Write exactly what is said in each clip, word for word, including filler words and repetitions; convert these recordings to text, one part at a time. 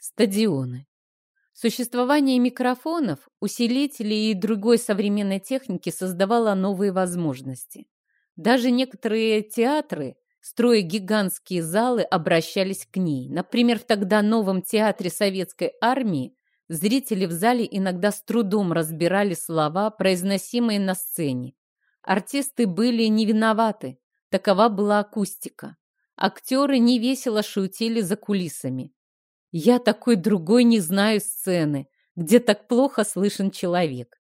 Стадионы. Существование микрофонов, усилителей и другой современной техники создавало новые возможности. Даже некоторые театры, строя гигантские залы, обращались к ней. Например, в тогда новом театре Советской Армии зрители в зале иногда с трудом разбирали слова, произносимые на сцене. Артисты были не виноваты, такова была акустика. Актеры невесело шутили за кулисами. Я такой другой не знаю сцены, где так плохо слышен человек.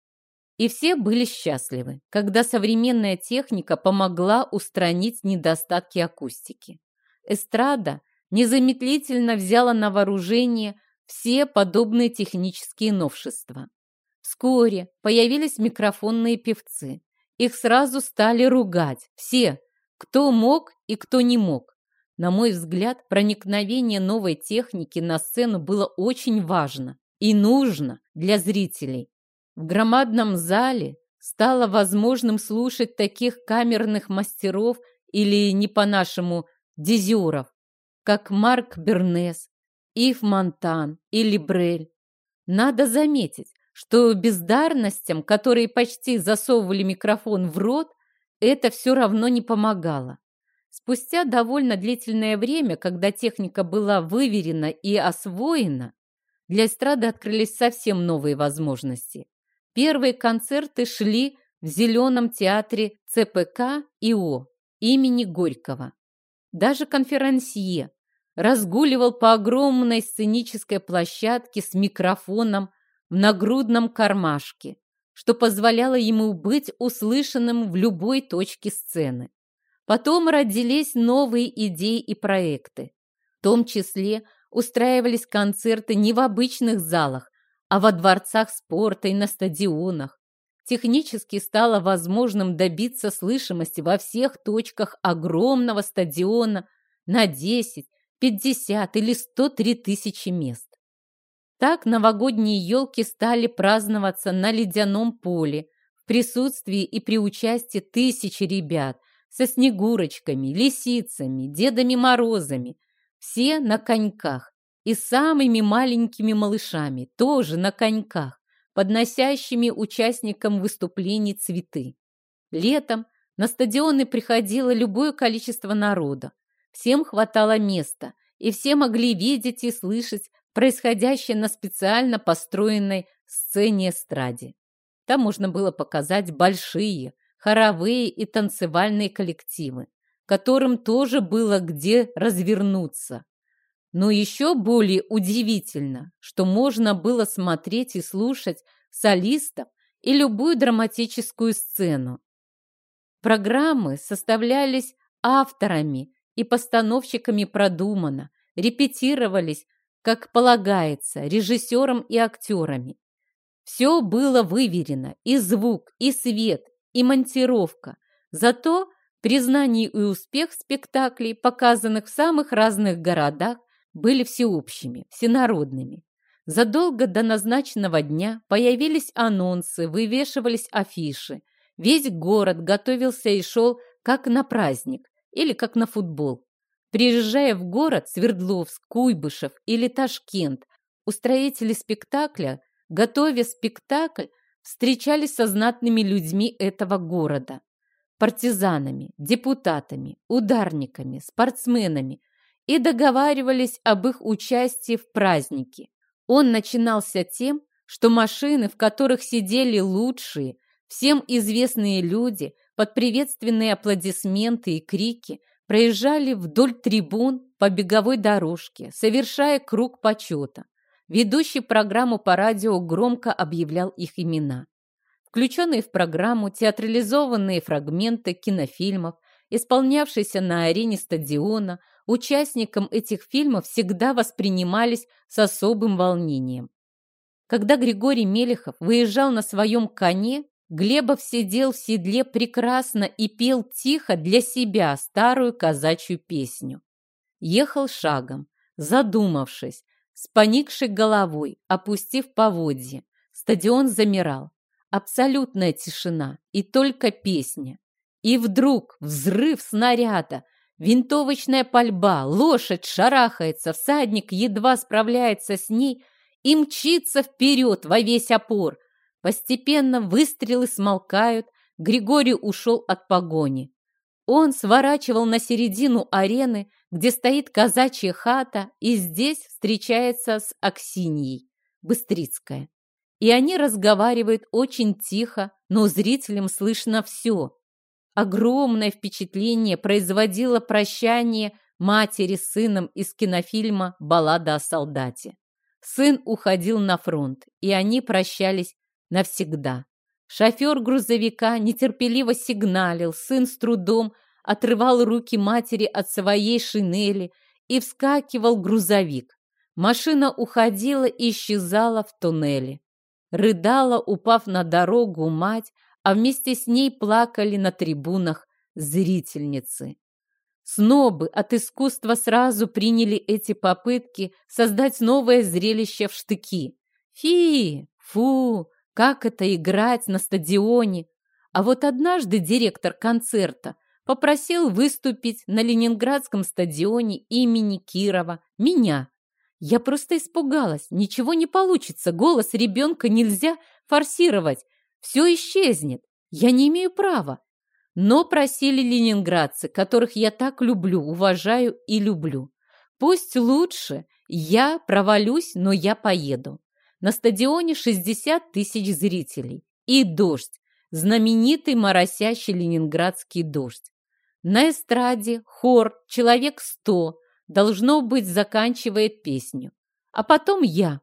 И все были счастливы, когда современная техника помогла устранить недостатки акустики. Эстрада незамедлительно взяла на вооружение все подобные технические новшества. Вскоре появились микрофонные певцы. Их сразу стали ругать все, кто мог и кто не мог. На мой взгляд, проникновение новой техники на сцену было очень важно и нужно для зрителей. В громадном зале стало возможным слушать таких камерных мастеров или, не по-нашему, дизеров, как Марк Бернес, Ив Монтан или Брель. Надо заметить, что бездарностям, которые почти засовывали микрофон в рот, это все равно не помогало. Спустя довольно длительное время, когда техника была выверена и освоена, для эстрады открылись совсем новые возможности. Первые концерты шли в Зеленом театре Цэ Пэ Ка И О имени Горького. Даже конферансье разгуливал по огромной сценической площадке с микрофоном в нагрудном кармашке, что позволяло ему быть услышанным в любой точке сцены. Потом родились новые идеи и проекты. В том числе устраивались концерты не в обычных залах, а во дворцах спорта и на стадионах. Технически стало возможным добиться слышимости во всех точках огромного стадиона на десять, пятьдесят или сто три тысячи мест. Так новогодние елки стали праздноваться на ледяном поле в присутствии и при участии тысячи ребят, со снегурочками, лисицами, Дедами Морозами, все на коньках, и самыми маленькими малышами, тоже на коньках, подносящими участникам выступлений цветы. Летом на стадионы приходило любое количество народа, всем хватало места, и все могли видеть и слышать происходящее на специально построенной сцене-эстраде. Там можно было показать большие, хоровые и танцевальные коллективы, которым тоже было где развернуться. Но еще более удивительно, что можно было смотреть и слушать солистов и любую драматическую сцену. Программы составлялись авторами и постановщиками продуманно, репетировались, как полагается, режиссером и актерами. Все было выверено, и звук, и свет, и монтировка. Зато признание и успех спектаклей, показанных в самых разных городах, были всеобщими, всенародными. Задолго до назначенного дня появились анонсы, вывешивались афиши. Весь город готовился и шел как на праздник или как на футбол. Приезжая в город Свердловск, Куйбышев или Ташкент, устроители спектакля, готовя спектакль, встречались со знатными людьми этого города, партизанами, депутатами, ударниками, спортсменами и договаривались об их участии в празднике. Он начинался тем, что машины, в которых сидели лучшие, всем известные люди, под приветственные аплодисменты и крики проезжали вдоль трибун по беговой дорожке, совершая круг почета. Ведущий программу по радио громко объявлял их имена. Включенные в программу театрализованные фрагменты кинофильмов, исполнявшиеся на арене стадиона, участникам этих фильмов всегда воспринимались с особым волнением. Когда Григорий Мелехов выезжал на своем коне, Глебов сидел в седле прекрасно и пел тихо для себя старую казачью песню. Ехал шагом, задумавшись, с поникшей головой, опустив поводья. Стадион замирал. Абсолютная тишина и только песня. И вдруг взрыв снаряда, Винтовочная пальба, лошадь шарахается, всадник едва справляется с ней и мчится вперед во весь опор. Постепенно выстрелы смолкают, Григорий ушел от погони. Он сворачивал на середину арены, где стоит казачья хата, и здесь встречается с Аксиньей, Быстрицкая. И они разговаривают очень тихо, но зрителям слышно все. Огромное впечатление производило прощание матери с сыном из кинофильма «Баллада о солдате». Сын уходил на фронт, и они прощались навсегда. Шофер грузовика нетерпеливо сигналил, сын с трудом отрывал руки матери от своей шинели и вскакивал в грузовик. Машина уходила и исчезала в туннеле. Рыдала, упав на дорогу, мать, а вместе с ней плакали на трибунах зрительницы. Снобы от искусства сразу приняли эти попытки создать новое зрелище в штыки. Фи, фу, как это играть на стадионе? А вот однажды директор концерта попросил выступить на Ленинградском стадионе имени Кирова меня. Я просто испугалась, ничего не получится, голос ребенка нельзя форсировать. Все исчезнет. Я не имею права. Но просили ленинградцы, которых я так люблю, уважаю и люблю. Пусть лучше я провалюсь, но я поеду. На стадионе шестьдесят тысяч зрителей. И дождь. Знаменитый моросящий ленинградский дождь. На эстраде хор, человек сто, должно быть, заканчивает песню. А потом я.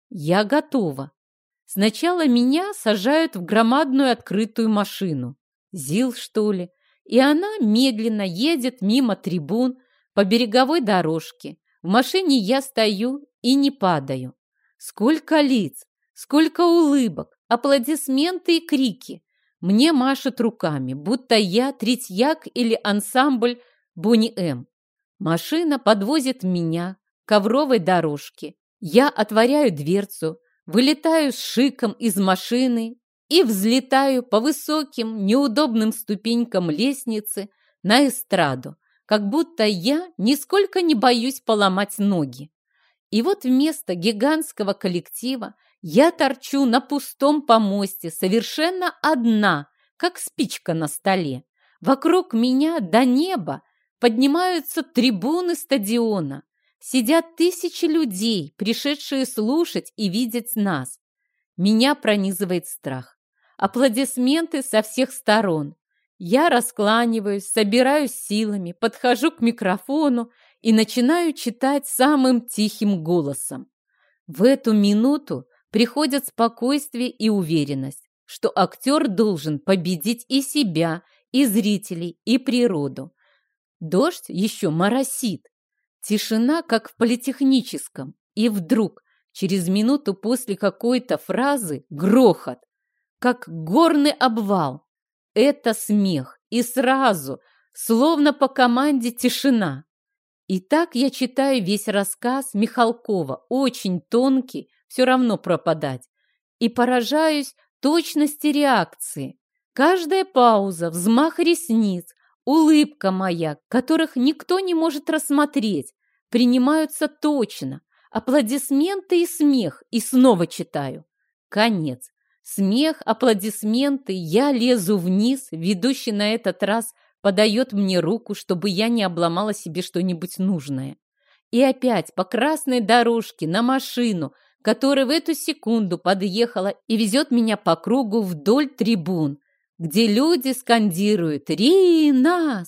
Я готова. Сначала меня сажают в громадную открытую машину. ЗИЛ, что ли? И она медленно едет мимо трибун по береговой дорожке. В машине я стою и не падаю. Сколько лиц, сколько улыбок, аплодисменты и крики. Мне машут руками, будто я третьяк или ансамбль Бони М. Машина подвозит меня к ковровой дорожке. Я отворяю дверцу, вылетаю с шиком из машины и взлетаю по высоким, неудобным ступенькам лестницы на эстраду, как будто я нисколько не боюсь поломать ноги. И вот вместо гигантского коллектива я торчу на пустом помосте, совершенно одна, как спичка на столе. Вокруг меня до неба поднимаются трибуны стадиона. Сидят тысячи людей, пришедшие слушать и видеть нас. Меня пронизывает страх. Аплодисменты со всех сторон. Я раскланиваюсь, собираюсь силами, подхожу к микрофону и начинаю читать самым тихим голосом. В эту минуту приходят спокойствие и уверенность, что актер должен победить и себя, и зрителей, и природу. Дождь еще моросит. Тишина, как в политехническом. И вдруг, через минуту после какой-то фразы, грохот, как горный обвал. Это смех. И сразу, словно по команде, тишина. И так я читаю весь рассказ Михалкова, очень тонкий, все равно пропадать. И поражаюсь точности реакции. Каждая пауза, взмах ресниц, улыбка моя, которых никто не может рассмотреть, принимаются точно. Аплодисменты и смех. И снова читаю. Конец. Смех, аплодисменты, я лезу вниз, ведущий на этот раз подает мне руку, чтобы я не обломала себе что-нибудь нужное. И опять по красной дорожке на машину, которая в эту секунду подъехала и везет меня по кругу вдоль трибун, где люди скандируют «Рина,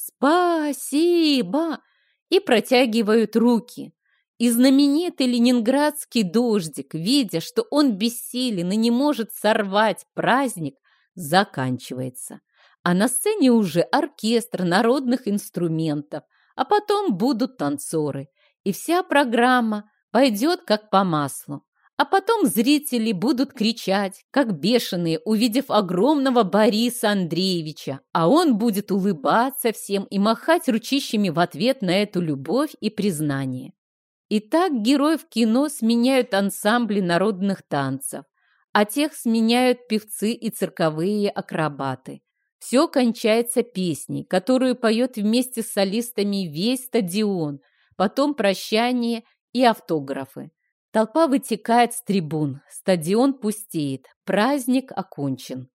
спасибо!» и протягивают руки. И знаменитый ленинградский дождик, видя, что он бессилен и не может сорвать праздник, заканчивается. А на сцене уже оркестр народных инструментов, а потом будут танцоры. И вся программа пойдет как по маслу. А потом зрители будут кричать, как бешеные, увидев огромного Бориса Андреевича, а он будет улыбаться всем и махать ручищами в ответ на эту любовь и признание. И так героев кино сменяют ансамбли народных танцев, а тех сменяют певцы и цирковые акробаты. Все кончается песней, которую поет вместе с солистами весь стадион, потом прощание и автографы. Толпа вытекает с трибун, стадион пустеет, праздник окончен.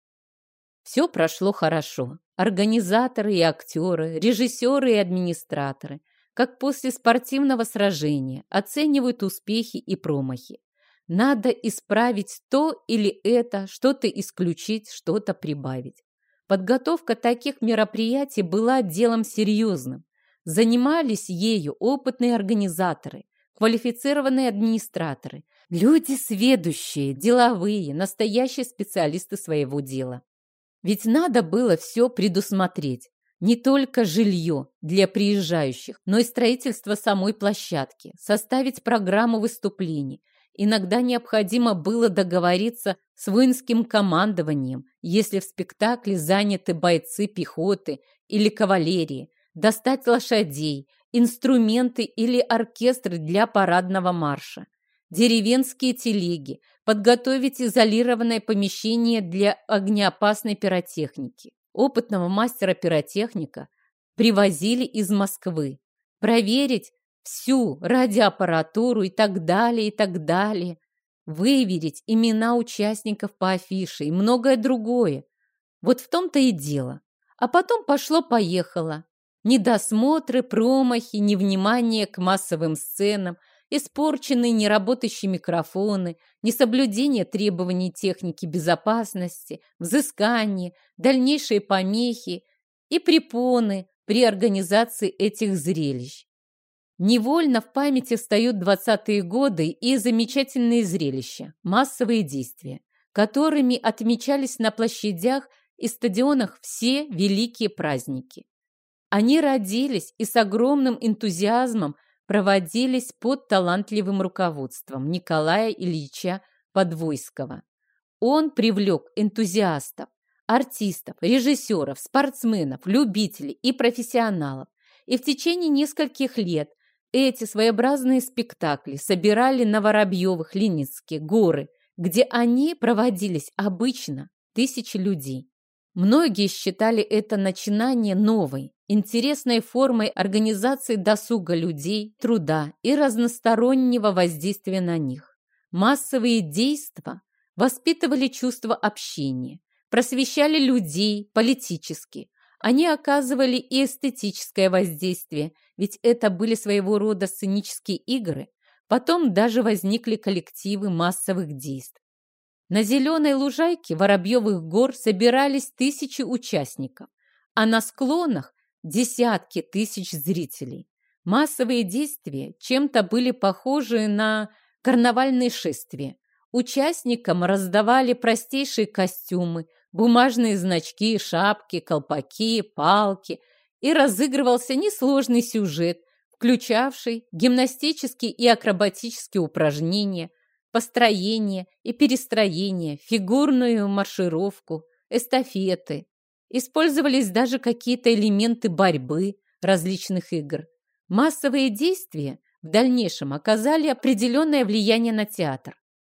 Все прошло хорошо. Организаторы и актеры, режиссеры и администраторы, как после спортивного сражения, оценивают успехи и промахи. Надо исправить то или это, что-то исключить, что-то прибавить. Подготовка таких мероприятий была делом серьезным. Занимались ею опытные организаторы, квалифицированные администраторы, люди сведущие, деловые, настоящие специалисты своего дела. Ведь надо было все предусмотреть. Не только жилье для приезжающих, но и строительство самой площадки, составить программу выступлений. Иногда необходимо было договориться с воинским командованием, если в спектакле заняты бойцы пехоты или кавалерии, достать лошадей, инструменты или оркестры для парадного марша, деревенские телеги, подготовить изолированное помещение для огнеопасной пиротехники. Опытного мастера-пиротехника привозили из Москвы. Проверить всю радиоаппаратуру и так далее, и так далее. Выверить имена участников по афише и многое другое. Вот в том-то и дело. А потом пошло-поехало. Недосмотры, промахи, невнимание к массовым сценам, испорченные неработающие микрофоны, несоблюдение требований техники безопасности, взыскание, дальнейшие помехи и препоны при организации этих зрелищ. Невольно в памяти встают двадцатые годы и замечательные зрелища, массовые действия, которыми отмечались на площадях и стадионах все великие праздники. Они родились и с огромным энтузиазмом проводились под талантливым руководством Николая Ильича Подвойского. Он привлек энтузиастов, артистов, режиссеров, спортсменов, любителей и профессионалов. И в течение нескольких лет эти своеобразные спектакли собирали на Воробьевых, Ленинские горы, где они проводились обычно тысячи людей. Многие считали это начинание новой, интересной формой организации досуга людей, труда и разностороннего воздействия на них. Массовые действия воспитывали чувство общения, просвещали людей политически. Они оказывали и эстетическое воздействие, ведь это были своего рода сценические игры. Потом даже возникли коллективы массовых действий. На зеленой лужайке Воробьевых гор собирались тысячи участников, а на склонах десятки тысяч зрителей. Массовые действия чем-то были похожи на карнавальные шествия. Участникам раздавали простейшие костюмы, бумажные значки, шапки, колпаки, палки, и разыгрывался несложный сюжет, включавший гимнастические и акробатические упражнения, построение и перестроение, фигурную маршировку, эстафеты. Использовались даже какие-то элементы борьбы различных игр. Массовые действия в дальнейшем оказали определенное влияние на театр.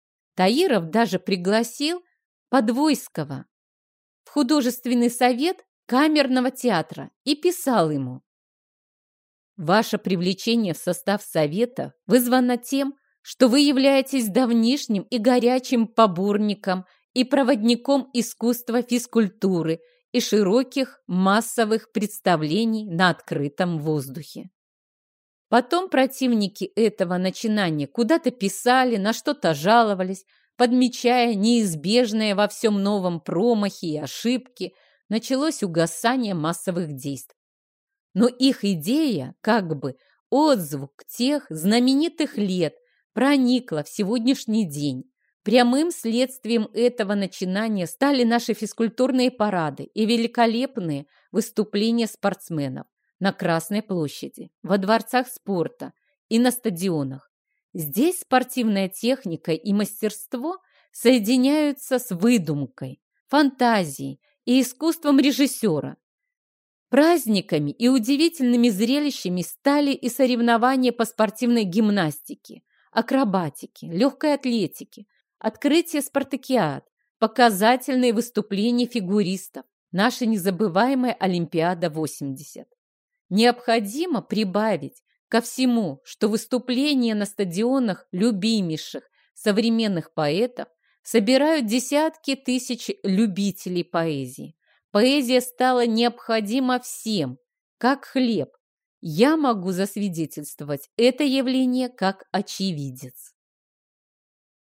Таиров даже пригласил Подвойского в художественный совет камерного театра и писал ему: «Ваше привлечение в состав совета вызвано тем, что вы являетесь давнишним и горячим поборником и проводником искусства физкультуры и широких массовых представлений на открытом воздухе». Потом противники этого начинания куда-то писали, на что-то жаловались, подмечая неизбежные во всем новом промахи и ошибки. Началось угасание массовых действий. Но их идея, как бы отзвук тех знаменитых лет, проникла в сегодняшний день. Прямым следствием этого начинания стали наши физкультурные парады и великолепные выступления спортсменов на Красной площади, во дворцах спорта и на стадионах. Здесь спортивная техника и мастерство соединяются с выдумкой, фантазией и искусством режиссера. Праздниками и удивительными зрелищами стали и соревнования по спортивной гимнастике, акробатике, легкой атлетике, открытие спартакиад, показательные выступления фигуристов, Наша незабываемая Олимпиада-восемьдесят. Необходимо прибавить ко всему, что выступления на стадионах любимейших современных поэтов собирают десятки тысяч любителей поэзии. Поэзия стала необходима всем, как хлеб. Я могу засвидетельствовать это явление как очевидец.